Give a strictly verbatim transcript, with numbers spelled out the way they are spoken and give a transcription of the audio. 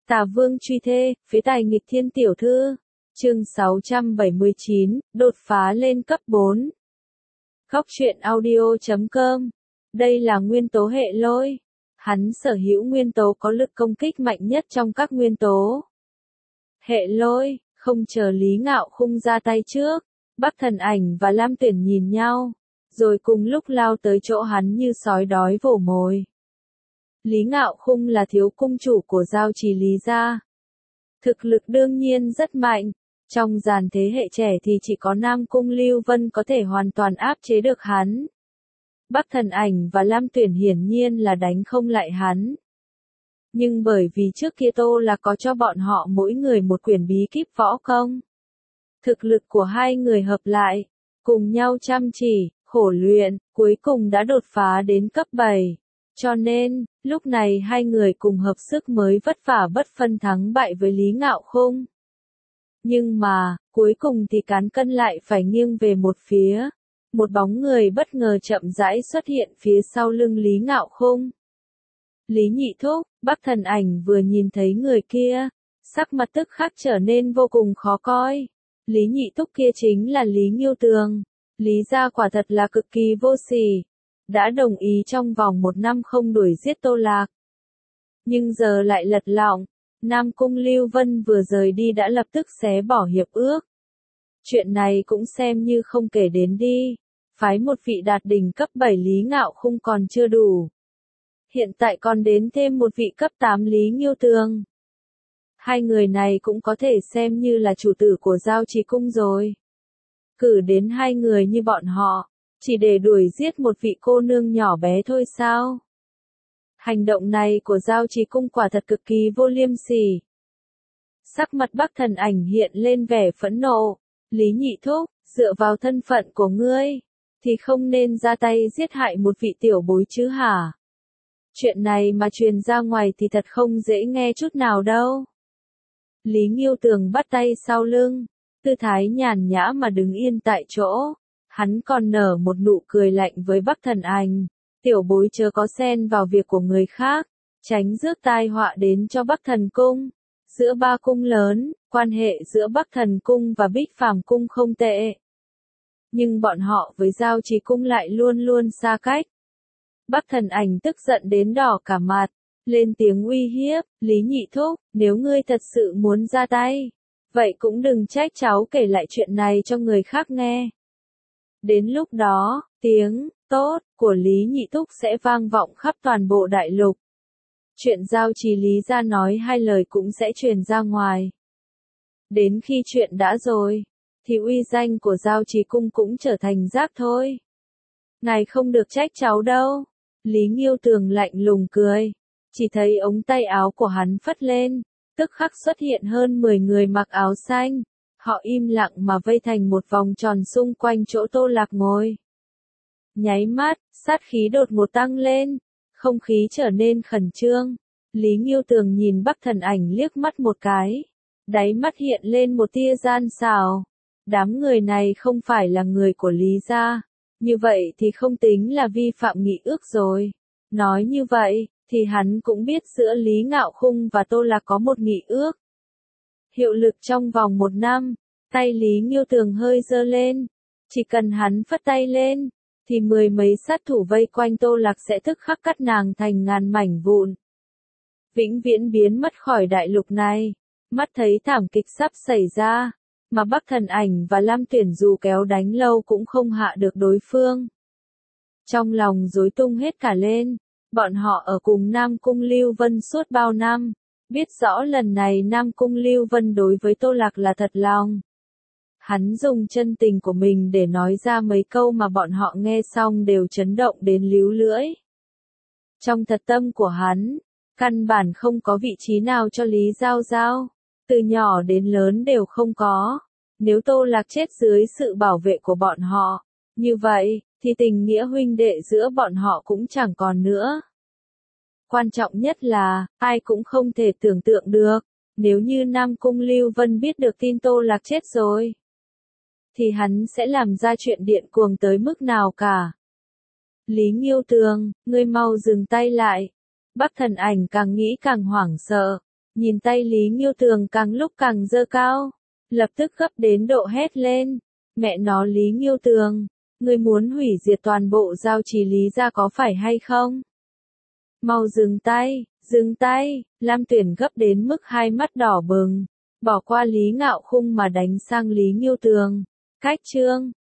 Tà Vương truy thê, phế tài nghịch thiên tiểu thư. Chương sáu trăm bảy mươi chín, đột phá lên cấp bốn. Góc truyện audio chấm com. Đây là nguyên tố hệ lôi. Hắn sở hữu nguyên tố có lực công kích mạnh nhất trong các nguyên tố. Hệ lôi, không chờ Lý Ngạo Khung ra tay trước, Bắc Thần Ảnh và Lam Tuyển nhìn nhau, rồi cùng lúc lao tới chỗ hắn như sói đói vồ mồi. Lý Ngạo Khung là thiếu cung chủ của Giao Trì Lý gia. Thực lực đương nhiên rất mạnh, trong dàn thế hệ trẻ thì chỉ có Nam Cung Lưu Vân có thể hoàn toàn áp chế được hắn. Bắc Thần Ảnh và Lam Tuyển hiển nhiên là đánh không lại hắn. Nhưng bởi vì trước kia Tô là có cho bọn họ mỗi người một quyển bí kíp võ công. Thực lực của hai người hợp lại, cùng nhau chăm chỉ, khổ luyện, cuối cùng đã đột phá đến cấp bảy. Cho nên, lúc này hai người cùng hợp sức mới vất vả bất phân thắng bại với Lý Ngạo Khung. Nhưng mà, cuối cùng thì cán cân lại phải nghiêng về một phía. Một bóng người bất ngờ chậm rãi xuất hiện phía sau lưng Lý Ngạo Khung. Lý Nhị Thúc, Bắc Thần Ảnh vừa nhìn thấy người kia, sắc mặt tức khắc trở nên vô cùng khó coi. Lý Nhị Thúc kia chính là Lý Nghiêu Tường. Lý gia quả thật là cực kỳ vô sỉ, đã đồng ý trong vòng một năm không đuổi giết Tô Lạc. Nhưng giờ lại lật lọng, Nam Cung Lưu Vân vừa rời đi đã lập tức xé bỏ hiệp ước. Chuyện này cũng xem như không kể đến đi, phái một vị đạt đỉnh cấp bảy Lý Ngạo Khung còn chưa đủ. Hiện tại còn đến thêm một vị cấp tám Lý Nghiêu Tường. Hai người này cũng có thể xem như là chủ tử của Giao Trì Cung rồi. Cử đến hai người như bọn họ, chỉ để đuổi giết một vị cô nương nhỏ bé thôi sao? Hành động này của Giao Trì Cung quả thật cực kỳ vô liêm sỉ. Sắc mặt Bắc Thần Ảnh hiện lên vẻ phẫn nộ. Lý Nhị Thúc, dựa vào thân phận của ngươi, thì không nên ra tay giết hại một vị tiểu bối chứ hả? Chuyện này mà truyền ra ngoài thì thật không dễ nghe chút nào đâu. Lý Nghiêu Tường bắt tay sau lưng, tư thái nhàn nhã mà đứng yên tại chỗ. Hắn còn nở một nụ cười lạnh với Bắc Thần Ảnh. Tiểu bối chớ có xen vào việc của người khác, tránh rước tai họa đến cho Bắc Thần Cung. Giữa ba cung lớn, quan hệ giữa Bắc Thần Cung và Bích Phàm Cung không tệ. Nhưng bọn họ với Giao Trì Cung lại luôn luôn xa cách. Bắc Thần Ảnh tức giận đến đỏ cả mặt, lên tiếng uy hiếp, Lý Nhị Thúc, nếu ngươi thật sự muốn ra tay, vậy cũng đừng trách cháu kể lại chuyện này cho người khác nghe. Đến lúc đó, tiếng tốt của Lý Nhị Thúc sẽ vang vọng khắp toàn bộ đại lục. Chuyện Giao Trì Lý gia nói hai lời cũng sẽ truyền ra ngoài. Đến khi chuyện đã rồi, thì uy danh của Giao Trì Cung cũng trở thành rác thôi. Ngài không được trách cháu đâu. Lý Nghiêu Tường lạnh lùng cười. Chỉ thấy ống tay áo của hắn phất lên, tức khắc xuất hiện hơn mười người mặc áo xanh. Họ im lặng mà vây thành một vòng tròn xung quanh chỗ Tô Lạc ngồi. Nháy mắt, sát khí đột ngột tăng lên, không khí trở nên khẩn trương. Lý Nghiêu Tường nhìn Bắc Thần Ảnh liếc mắt một cái, đáy mắt hiện lên một tia gian xảo. Đám người này không phải là người của Lý gia, như vậy thì không tính là vi phạm nghị ước rồi. Nói như vậy, thì hắn cũng biết giữa Lý Ngạo Khung và Tô Lạc có một nghị ước. Hiệu lực trong vòng một năm, tay Lý Nghiêu Tường hơi giơ lên. Chỉ cần hắn phất tay lên, thì mười mấy sát thủ vây quanh Tô Lạc sẽ tức khắc cắt nàng thành ngàn mảnh vụn. Vĩnh viễn biến mất khỏi đại lục này. Mắt thấy thảm kịch sắp xảy ra, mà Bắc Thần Ảnh và Lam Tuyển dù kéo đánh lâu cũng không hạ được đối phương. Trong lòng rối tung hết cả lên, bọn họ ở cùng Nam Cung Lưu Vân suốt bao năm, biết rõ lần này Nam Cung Lưu Vân đối với Tô Lạc là thật lòng. Hắn dùng chân tình của mình để nói ra mấy câu mà bọn họ nghe xong đều chấn động đến líu lưỡi. Trong thật tâm của hắn, căn bản không có vị trí nào cho Lý Giao Giao, từ nhỏ đến lớn đều không có. Nếu Tô Lạc chết dưới sự bảo vệ của bọn họ, như vậy, thì tình nghĩa huynh đệ giữa bọn họ cũng chẳng còn nữa. Quan trọng nhất là, ai cũng không thể tưởng tượng được, nếu như Nam Cung Lưu Vân biết được tin Tô Lạc chết rồi, thì hắn sẽ làm ra chuyện điện cuồng tới mức nào cả. Lý Nghiêu Tường, ngươi mau dừng tay lại. Bắc Thần Ảnh càng nghĩ càng hoảng sợ, Nhìn tay Lý Nghiêu Tường càng lúc càng giơ cao, lập tức gấp đến độ hét lên. Mẹ nó Lý Nghiêu Tường, ngươi muốn hủy diệt toàn bộ giao trì Lý gia có phải hay không? Mau dừng tay, dừng tay, Lam Tuyển gấp đến mức hai mắt đỏ bừng, bỏ qua Lý Ngạo Khung mà đánh sang Lý Nghiêu Tường. Cách chương